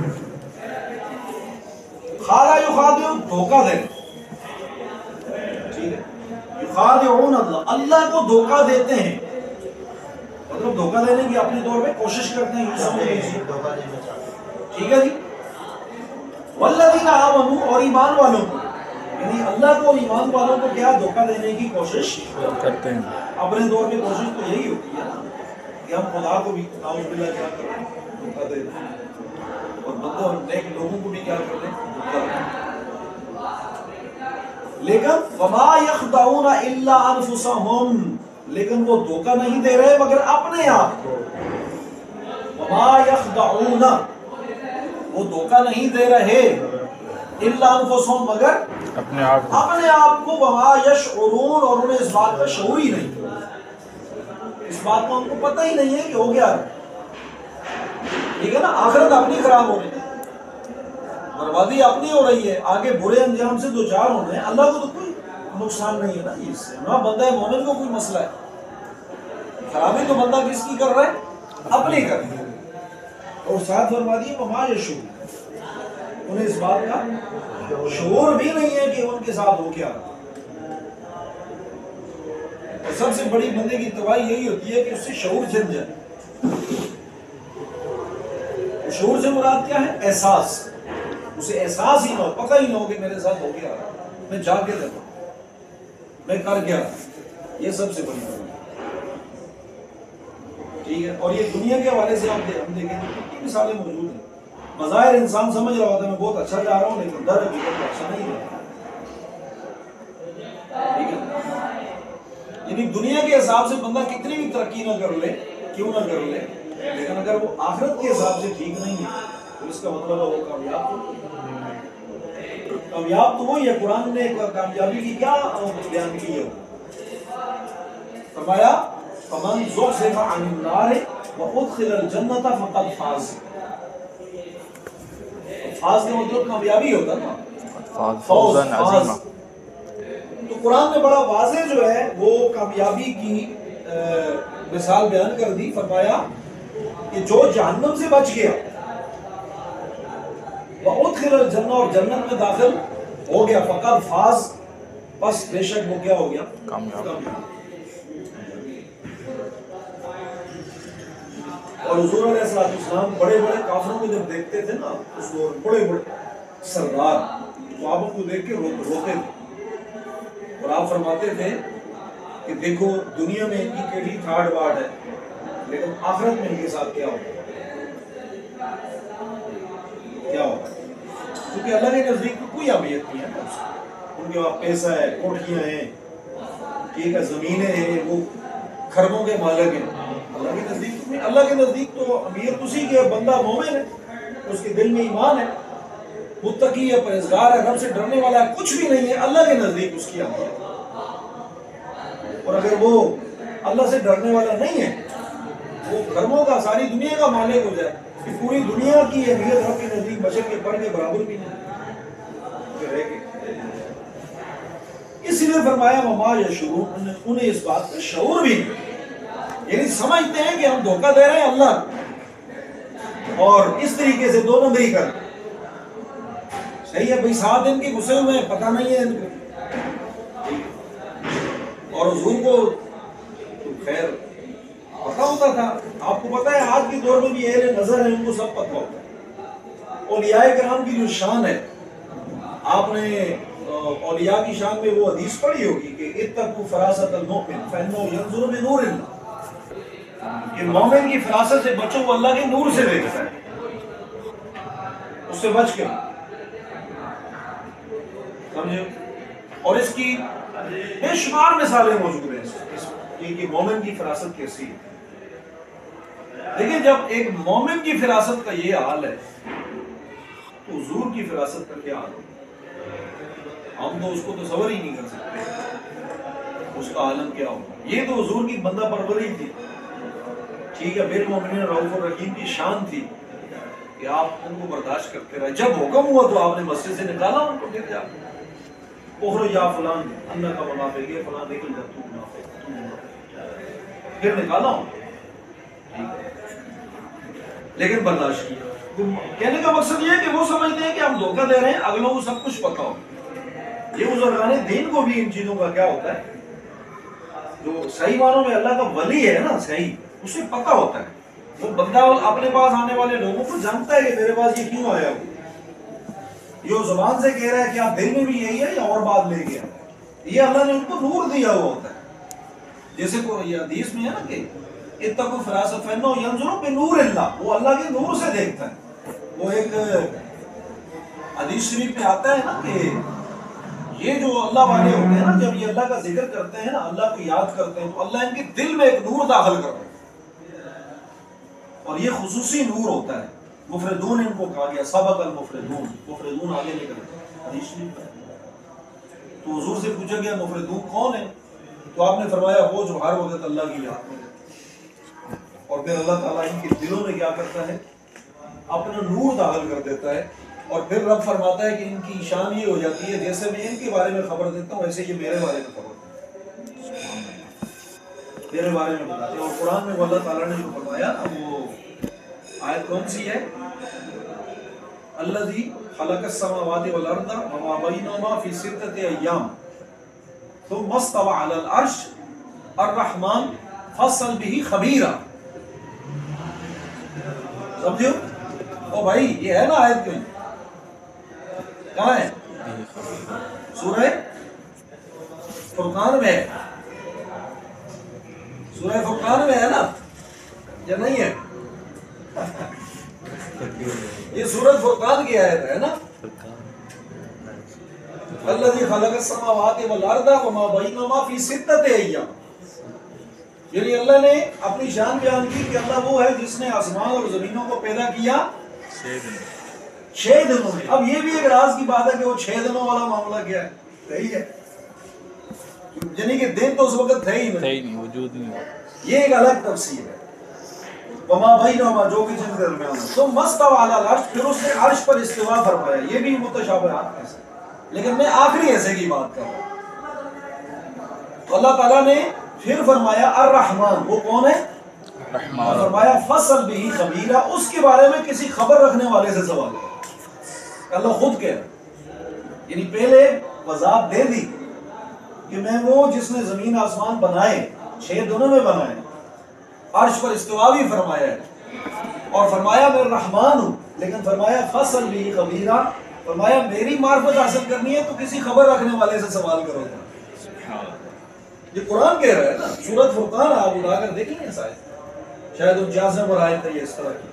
خالا یخادعون دھوکہ دینا، ٹھیک ہے، یخادعون اللہ، اللہ کو دھوکہ دیتے ہیں، مطلب دھوکہ دینے کی اپنے طور پہ کوشش کرتے ہیں، یہ سمجھ لیجیے، ٹھیک ہے جی۔ والذین آمنوا، اور ایمان والوں کو، یعنی اللہ کو ایمان والوں کو کیا دھوکہ دینے کی کوشش کرتے ہیں۔ اپنے طور پہ کوشش تو یہی ہوتی ہے کہ ہم خدا کو بھی نعوذ باللہ کیا کریں، دھوکہ دے دیں، اور بندوں اور نیک لوگوں کو بھی کیا کریں، دھوکہ دیں۔ لیکن وما یخدعون الا انفسهم، لیکن وہ دھوکہ نہیں دے رہے مگر اپنے آپ کو۔ وما یخدعون، وہ دھوکہ نہیں دے رہے، الا انفسهم، مگر اپنے آپ کو، اپنے آپ کو۔ وما یشعرون، اور انہیں اس بات کا شعور ہی نہیں، اس بات کو ان کو پتہ ہی نہیں ہے کہ ہو گیا، ٹھیک ہے نا، آخرت اپنی خراب ہو رہی ہے، بربادی اپنی ہو رہی ہے، آگے برے انجام سے دو چار ہونے ہیں، اللہ کو تو کوئی نقصان نہیں ہے نا اس سے، نہ بندہ مومن کو کوئی مسئلہ ہے، خرابی تو بندہ کس کی کر رہا ہے، اپنی کر رہا ہے۔ اور ساتھ فرما دیے وما یشعرون، انہیں اس بات کا شعور بھی نہیں ہے کہ ان کے ساتھ ہو کیا۔ اور سب سے بڑی بندے کی تباہی یہی ہوتی ہے کہ اس سے شعور چھن جائے۔ شعور سے مراد کیا ہے؟ احساس، اسے احساس ہی نہ ہو، پتہ ہی نہ ہو کہ میرے ساتھ ہو گیا، میں جا کے دیتا ہوں، میں کر کیا رہا، یہ سب سے بڑی بات ہے، ٹھیک ہے. اور یہ دنیا کے حوالے سے آپ ہم دیکھیں گے کتنی مثالیں موجود ہیں. بظاہر انسان سمجھ رہا ہوتا ہے میں بہت اچھا جا رہا ہوں، لیکن در حقیقت اچھا نہیں ہے، ٹھیک ہے. یعنی دنیا کے حساب سے بندہ کتنی بھی ترقی نہ کر لے، کیوں نہ کر لے، لیکن اگر وہ آخرت کے حساب سے ٹھیک نہیں ہے تو اس کا مطلب ہے وہ کامیاب تو کامیاب تو وہی ہے. قرآن نے کامیابی کی کیا بیان کی ہے؟ فرمایا فمن زحزح عن النار وادخل الجنة فقد فاز. فاز کا مطلب کامیابی ہوتا نا، فوزاً عظیما. تو قرآن نے بڑا واضح جو ہے وہ کامیابی کی مثال بیان کر دی. فرمایا کہ جو جہنم سے بچ گیا وادخل الجنہ، اور جنت میں داخل ہو گیا، فقد فاز، بس بے شک وہ کیا ہو گیا؟ کامیاب. اور حضور علیہ السلام بڑے بڑے کافروں کو جب دیکھتے تھے نا اس دور بڑے بڑے سردار، تو آپ ان کو دیکھ کے روتے تھے اور آپ فرماتے تھے کہ دیکھو دنیا میں ان کی کیڑی تھارڈ وارڈ ہے، لیکن آخرت میں ان کے ساتھ کیا ہوگا کیا ہوگا کیونکہ اللہ کے نزدیک تو کوئی اہمیت نہیں ہے نا. ان کے پاس پیسہ ہے، کوٹھیاں ہیں، ٹھیک ہے، زمینیں ہیں، وہ خربوں کے مالک ہیں. اللہ کے نزدیک تو اللہ کے نزدیک تو امیت اسی کے بندہ مومن ہے، اس کے دل میں ایمان ہے، متقی ہے، پرہیزگار ہے، رب سے ڈرنے والا ہے، کچھ بھی نہیں ہے، اللہ کے نزدیک اس کی اہمیت. اور اگر وہ اللہ سے ڈرنے والا نہیں ہے، وہ خربوں کا ساری دنیا کا مالک ہو جائے کہ پوری دنیا کی اہمیت رب کے نزدیک بشر کے پر کے برابر بھی نہیں رہے گی. اسی لیے فرمایا وما یشعرون، انہیں اس بات کا شعور بھی نہیں، یعنی سمجھتے ہیں کہ ہم دھوکہ دے رہے ہیں اللہ، اور اس طریقے سے دو نمبری کر صحیح ہے بھائی. سات دن کے گھسے ہوئے ہیں، پتہ نہیں ہے ان کو، اور حضور کو خیر پتہ ہوتا تھا. آپ کو پتہ ہے آج کے دور میں بھی اہل نظر ہیں، ان کو سب پتہ ہوتا ہے. اولیاء کرام کی جو شان ہے، آپ نے اولیاء کی شان میں وہ حدیث پڑھی ہوگی کہ اتقوا فراست المؤمن فانه ينظر بنور اللہ، کہ مومن کی فراست سے بچو، وہ اللہ کے نور سے دیکھتا ہے، اس سے بچ کے سمجھے. اور اس کی بے شمار مثالیں موجود ہیں کہ مومن کی فراست کیسی ہے. دیکھیں جب ایک مومن کی فراست کا یہ حال ہے تو حضور کی فراست کا کیا حال ہے؟ ہم تو اس کو تصور ہی نہیں کر سکتے اس کا عالم کیا ہوگا. یہ تو حضور کی بندہ پروری تھی، ٹھیک ہے، بالمؤمنین رؤوف الرحیم کی شان تھی کہ آپ ان کو برداشت کرتے رہے. جب حکم ہوا تو آپ نے مسجد سے نکالا ان کو، پھر جا اخرج یا فلان انک منافق، یہ فلان نکل جا تو منافق، پھر نکالا ہوں، لیکن برداشت کیا. کہنے کا مقصد یہ ہے کہ وہ سمجھتے ہیں کہ ہم دھوکہ دے رہے ہیں، اگلوں کو سب کچھ پتا ہو. یہ بزرگان دین کو بھی ان چیزوں کا کیا ہوتا ہے، جو صحیح معنوں میں اللہ کا ولی ہے نا، صحیح، اسے پتا ہوتا ہے. وہ بندہ اپنے پاس آنے والے لوگوں کو جانتا ہے کہ میرے پاس یہ کیوں آیا ہو، یہ زبان سے کہہ رہا ہے، کیا دل میں بھی یہی ہے یا اور بات لے گیا. یہ اللہ نے ان کو نور دیا ہوا ہوتا ہے. جیسے کوئی حدیث میں ہے نا کہ اتقوا فراست فانه ينظر بنور اللہ، وہ اللہ کے نور سے دیکھتا ہے. وہ ایک حدیث شریف میں آتا ہے نا کہ یہ جو اللہ والے ہوتے ہیں نا، جب یہ اللہ کا ذکر کرتے ہیں نا، اللہ کو یاد کرتے ہیں، تو اللہ ان کے دل میں ایک نور داخل کرتا ہے، اور یہ خصوصی نور ہوتا ہے. مفردون ان کو کہا گیا، سبق المفردون، مفردون آگے نکل حدیث شریف میں. تو حضور سے پوچھا گیا مفردون کون ہے، تو آپ نے فرمایا وہ جو ہر وقت اللہ کی یاد کرتے. اور پھر اللہ تعالیٰ ان کے دلوں میں کیا کرتا ہے، اپنا نور داخل کر دیتا ہے. اور پھر رب فرماتا ہے کہ ان کی شان یہ ہو جاتی ہے جیسے میں ان کے بارے میں خبر دیتا ہوں ویسے یہ میرے بارے میں خبر دیتا ہے، میرے بارے میں بتاتے ہیں. اور قرآن میں اللہ تعالیٰ نے جو فرمایا نا، وہ آیت کون سی ہے، الذی خلق السماوات والارض وما بینہما فی ستۃ ایام ثم استوى علی العرش الرحمن فاسأل بہ خبیرا. سمجھو او بھائی، یہ ہے نا آیت کیوں کہاں ہے، سورہ فرقان میں ہے، سورہ فرقان میں ہے نا یا نہیں ہے؟ یہ سورۃ فرقان کی آیت ہے نا، الذی خلق السماوات والارض وما بینہما فی ستۃ ایام، یعنی اللہ نے اپنی شان بیان کی کہ اللہ وہ ہے جس نے آسمان اور زمینوں کو پیدا کیا چھ دنوں میں۔ اب یہ بھی ایک راز کی بات ہے کہ وہ چھ دنوں والا معاملہ کیا ہے، صحیح ہے، یعنی کہ دن تو اس وقت تھے ہی نہیں، وجود نہیں ہوا، یہ ایک الگ تفسیر ہے۔ وما بینہما، جو کہ جن کے درمیان ہے، ثم استوى علی العرش، پھر اس نے عرش پر استوا فرمایا، یہ بھی متشابہات میں سے، لیکن میں آخری حصے کی بات کر رہا ہوں۔ تو اللہ تعالیٰ نے پھر فرمایا الرحمن، وہ کون ہے؟ رحمان، فرمایا فصل بھی خبیرہ، اس کے بارے میں کسی خبر رکھنے والے سے سوال ہے۔ اللہ خود کہہ رہا، یعنی پہلے وضاحت دے دی کہ میں وہ جس نے زمین آسمان بنائے، چھ دنوں میں بنائے، عرش پر استوا بھی فرمایا ہے، اور فرمایا میں رحمان ہوں، لیکن فرمایا فصل بھی خبیرہ، فرمایا میری معرفت حاصل کرنی ہے تو کسی خبر رکھنے والے سے سوال کرو گا۔ یہ قرآن کہہ رہا ہے نا، سورۃ فرقان آپ اٹھا کر دیکھیں گے، شاید انچاس میں آیت ہے اس طرح کی۔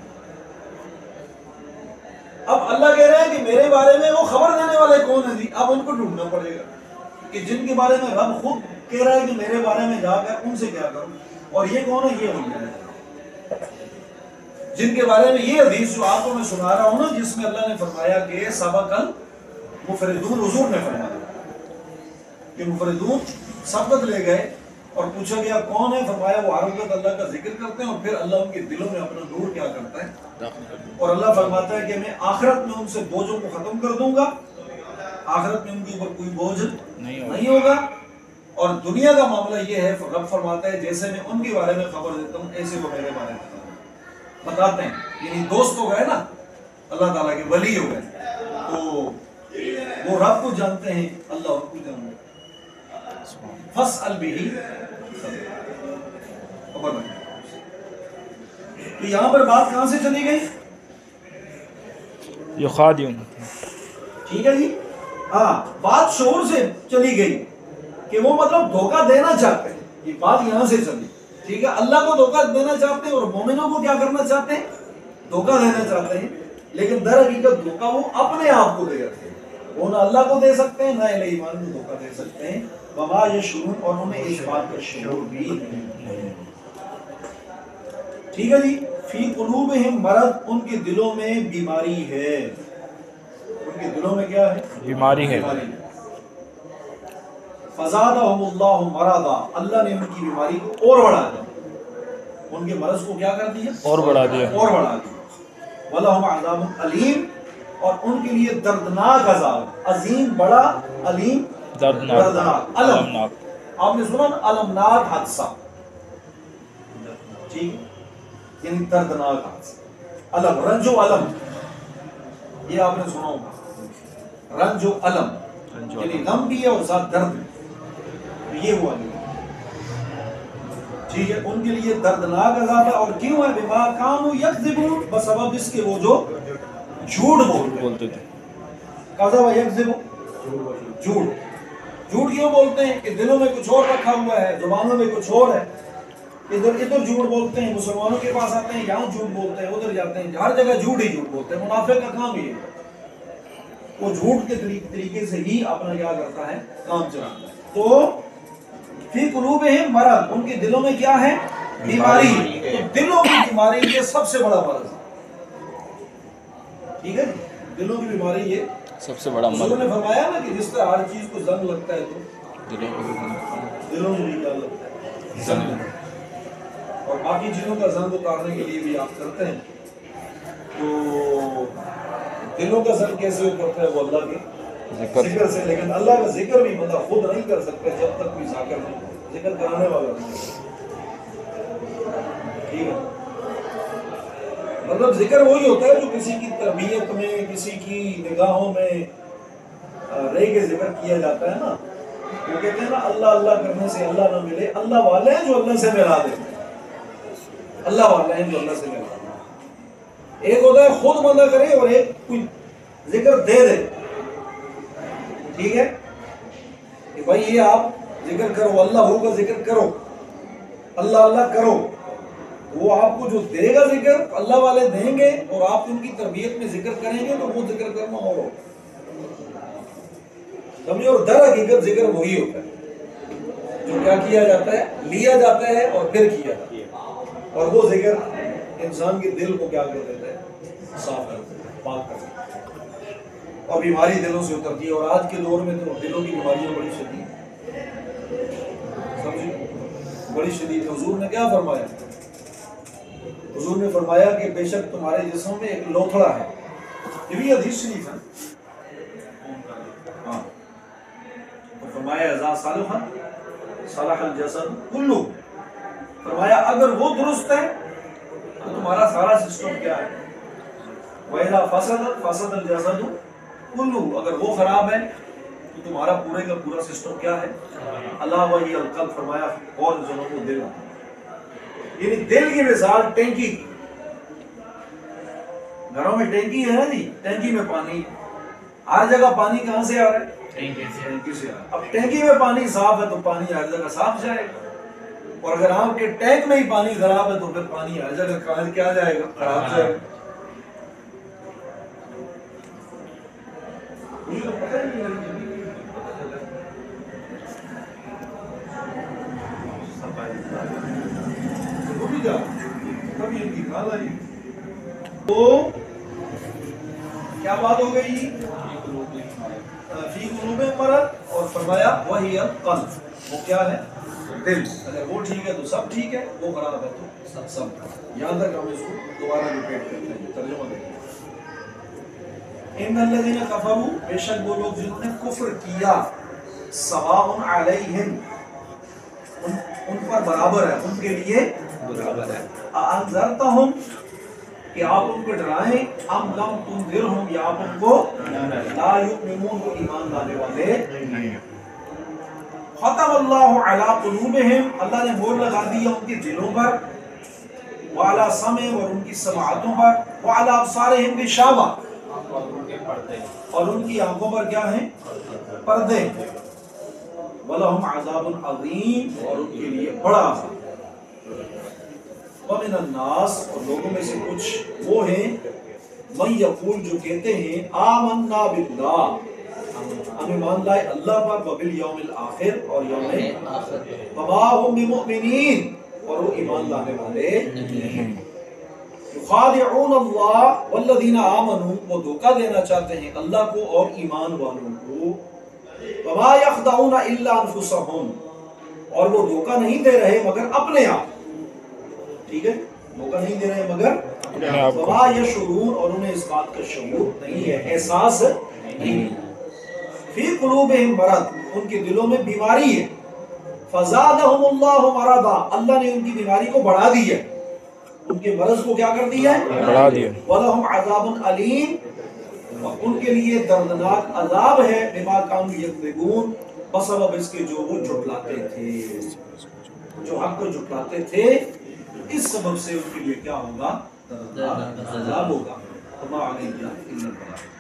اب اللہ کہہ رہا ہے کہ میرے بارے میں وہ خبر دینے والے کون ہیں جی، اب ان کو ڈھونڈنا پڑے گا کہ جن کے بارے میں رب خود کہہ رہا ہے کہ میرے بارے میں جا کر ان سے کیا کروں، اور یہ کون ہے؟ یہ ہوئی ہے جن کے بارے میں یہ حدیث جو آپ کو میں سنا رہا ہوں نا، جس میں اللہ نے فرمایا کہ سبق المفردون، حضور نے فرمایا کہ مفردون سبقت لے گئے اور پوچھا گیا کون ہے، فرمایا وہ ہر وقت اللہ کا ذکر کرتے ہیں اور پھر اللہ ان کے دلوں میں اپنا نور کیا کرتا ہے، اور اللہ فرماتا ہے کہ میں آخرت میں ان سے بوجھوں کو ختم کر دوں گا، آخرت میں ان کے اوپر کوئی بوجھ نہیں ہوگا، اور دنیا کا معاملہ یہ ہے، رب فرماتا ہے جیسے میں ان کے بارے میں خبر دیتا ہوں ایسے وہ میرے بارے میں بتاتے ہیں، یعنی دوست ہو گئے نا، اللہ تعالیٰ کے ولی ہو گئے، تو وہ رب کو جانتے ہیں، اللہ ان کو جانتے ہیں۔ فَاسْأَلْ بِهِ خبر نہیں۔ تو یہاں پر بات کہاں سے چلی گئی؟ یخادعون، ٹھیک ہے جی، ہاں بات شعور سے چلی گئی کہ وہ مطلب دھوکہ دینا چاہتے ہیں، یہ بات یہاں سے چلی، ٹھیک ہے، اللہ کو دھوکہ دینا چاہتے ہیں اور مومنوں کو کیا کرنا چاہتے ہیں؟ دھوکہ دینا چاہتے ہیں، لیکن در حقیقت دھوکہ وہ اپنے آپ کو دے رہے ہیں، وہ نہ اللہ کو دے سکتے ہیں نہ اہل ایمان کو دھوکہ دے سکتے ہیں، وما یشعرون، اور انہیں اس بات کا شعور بھی نہیں۔ ٹھیک ہے جی، فی قلوبہم مرض، ان کے دلوں میں بیماری ہے، ان کے دلوں میں کیا ہے؟ بیماری ہے۔ فزادہم اللہ مرضا، اللہ نے ان کی بیماری کو اور بڑھا دیا، ان کے مرض کو کیا کر دیا؟ اور بڑھا دیا، اور بڑھا دیا۔ وَلَهُمْ عَذَابٌ علیم، اور ان کے لیے دردناک عذاب، عظیم بڑا، علیم دردناک، علم، آپ نے سنا نا علمناک حادثہ، ٹھیک، یعنی دردناک حادثہ، علم، رنج و علم، یہ آپ نے سنا ہوگا، رنج و علم، یعنی غم بھی ہے اور ساتھ درد بھی، یہ ہوا نہیں، ٹھیک ہے، ان کے لیے دردناک عذاب ہے، اور کیوں ہے؟ بما کانوا یکذبون، بسبب اس کے وہ جو جھوٹ بولتے تھے، کذب یکذب، جھوٹ، جھوٹ کیوں بولتے ہیں؟ کہ دلوں میں کچھ اور رکھا ہوا ہے، زبانوں میں کچھ اور ہے، ادھر ادھر جھوٹ بولتے ہیں، مسلمانوں کے پاس آتے ہیں یہاں جھوٹ بولتے ہیں، ادھر جاتے ہیں ہر جگہ جھوٹ ہی جھوٹ بولتے ہیں، منافق کا کام یہ ہے، وہ جھوٹ کے طریقے سے ہی اپنا کیا کرتا ہے؟ کام چلاتا ہے۔ تو فی قلوبہم مرض، ان کے دلوں میں کیا ہے؟ بیماری، تو دلوں کی بیماری یہ سب سے بڑا مرض ہے، ٹھیک ہے، دلوں کی بیماری یہ سب سے بڑا حضور نے فرمایا نا کہ جس طرح ہر چیز کو زنگ لگتا ہے تو دلوں کو دلوں میں بھی کیا لگتا ہے؟ زنگ، اور باقی چیزوں کا زنگ اتارنے کے لیے بھی آپ کرتے ہیں، تو دلوں کا زنگ کیسے اترتا ہے؟ وہ اللہ کے ذکر سے، لیکن اللہ کا ذکر بھی بندہ خود نہیں کر سکتا جب تک کوئی ذاکر نہیں ہو، ذکر کرانے والا نہیں، ٹھیک ہے، مطلب ذکر وہی ہوتا ہے جو کسی کی تربیت میں، کسی کی نگاہوں میں رہ کے ذکر کیا جاتا ہے نا، وہ کہتے ہیں نا اللہ اللہ کرنے سے اللہ نہ ملے، اللہ والے ہیں جو اللہ سے ملا دیتے ہیں، اللہ والے ہیں جو اللہ سے ملا دیتے ہیں، ایک ہوتا ہے خود بندہ کرے اور ایک کوئی ذکر دے دے، ٹھیک ہے، کہ بھائی یہ آپ ذکر کرو، اللہ کا ذکر کرو، اللہ اللہ کرو، وہ آپ کو جو دے گا ذکر اللہ والے دیں گے، اور آپ ان کی تربیت میں ذکر کریں گے تو وہ ذکر کرنا اور ہو سمجھے۔ اور در حقیقت ذکر وہی ہوتا ہے جو کیا کیا جاتا ہے، لیا جاتا ہے اور پھر کیا جاتا ہے، اور وہ ذکر انسان کے دل کو کیا کر دیتا ہے، صاف کر دیتا ہے، پاک کر دیتا ہے، اور بیماری دلوں سے اترتی ہے۔ اور آج کے دور میں تو دلوں کی بیماریاں بڑی شدید سمجھے، بڑی شدید۔ حضور نے کیا فرمایا؟ حضور نے فرمایا کہ بے شک تمہارے جسم میں ایک لوتھڑا ہے، یہ بھی حدیث شریف ہے، ہاں، تو فرمایا اذا صلح صلح الجسد کلہ، فرمایا اگر وہ درست ہے تو تمہارا سارا سسٹم کیا ہے، وَإِذَا فَسَدَ فَسَدَ الْجَسَدُ كُلُّهُ، اگر وہ خراب ہے تو تمہارا پورے کا پورا سسٹم کیا ہے، اللہ وحی القلب، فرمایا اور جنوں کو دل، یعنی دل کی مثال ٹینکی کی، گھروں میں ٹینکی ہے نا جی، ٹینکی میں پانی، ہر جگہ پانی کہاں سے آ رہا ہے، ٹینکی سے آ رہا ہے۔ اب ٹینکی میں پانی صاف ہے تو پانی ہر جگہ صاف جائے گا، اور اگر آپ کے ٹینک میں ہی پانی خراب ہے تو پھر پانی ہر جگہ کیا جائے گا، خراب جائے گا۔ تو کیا بات ہو گئی، فی قلوب مرض، اور فرمایا وہی القلب، وہ کیا ہے، دل، اگر وہ ٹھیک ہے تو سب ٹھیک ہے، وہ خراب ہے تو سب سب۔ یہاں تک ہم اس کو دوبارہ ریپیٹ کرتے ہیں، ترجمہ دیکھیں۔ ان الذین کفروا، بے شک وہ لوگ جنہوں نے کفر کیا، سواء علیہم، ان, ان پر برابر ہے، ان کے لیے برابر ہے، انذرتہم، کہ آپ ان کو ڈرائیں، ام لم تنذرہم، یا آپ ان کو لا یؤمنون، وہ ایمان لانے والے نہیں۔ ختم اللہ علی قلوبہم، اللہ نے مہر لگا دی ان کے دلوں پر، وعلی سمعہم، اور ان کی سماعتوں پر، وعلی ابصارہم غشاوہ، اور ان کی آنکھوں پر کیا ہیں، پردے، وَلَهُمْ عَذَابٌ عَظِيمٌ، اور ان کے لیے بڑا عذاب۔ وَمِنَ النَّاسِ، اور لوگوں میں سے کچھ وہ ہیں، مَن یقول، جو کہتے ہیں، آمنا باللہ، ہم ایمان لائے اللہ پر، وبالیوم الآخر، اور یوم وما هم بمؤمنین، اور وہ ایمان لانے والے نہیں۔ یخادعون اللہ والذین آمنوا، وہ دھوکہ دینا چاہتے ہیں اللہ کو اور ایمان والوں کو، وما یخدعون الا انفسهم، اور وہ دھوکہ نہیں دے رہے مگر اپنے آپ، ٹھیک ہے، دھوکہ نہیں دے رہے مگر وما یشعرون، اور انہیں اس بات کا شعور نہیں ہے، احساس نہیں۔ فی قلوبہم مرض، ان کے دلوں میں بیماری ہے، فزادہم اللہ مرضا، اللہ نے ان کی بیماری کو بڑھا دی ہے، ان کے مرض کو کیا کر دیا ہے، بڑھا دیا۔ وَلَهُمْ عَذَابٌ عَلِيمٌ، اور ان کے لیے دردناک عذاب ہے، بما كانوا یکذبون، بسبب اس کے جو وہ جھٹلاتے تھے، جو حق کو جھٹلاتے تھے، اس سبب سے ان کے لیے کیا ہوگا، دردناک عذاب ہوگا۔ وما علینا الا البلاغ۔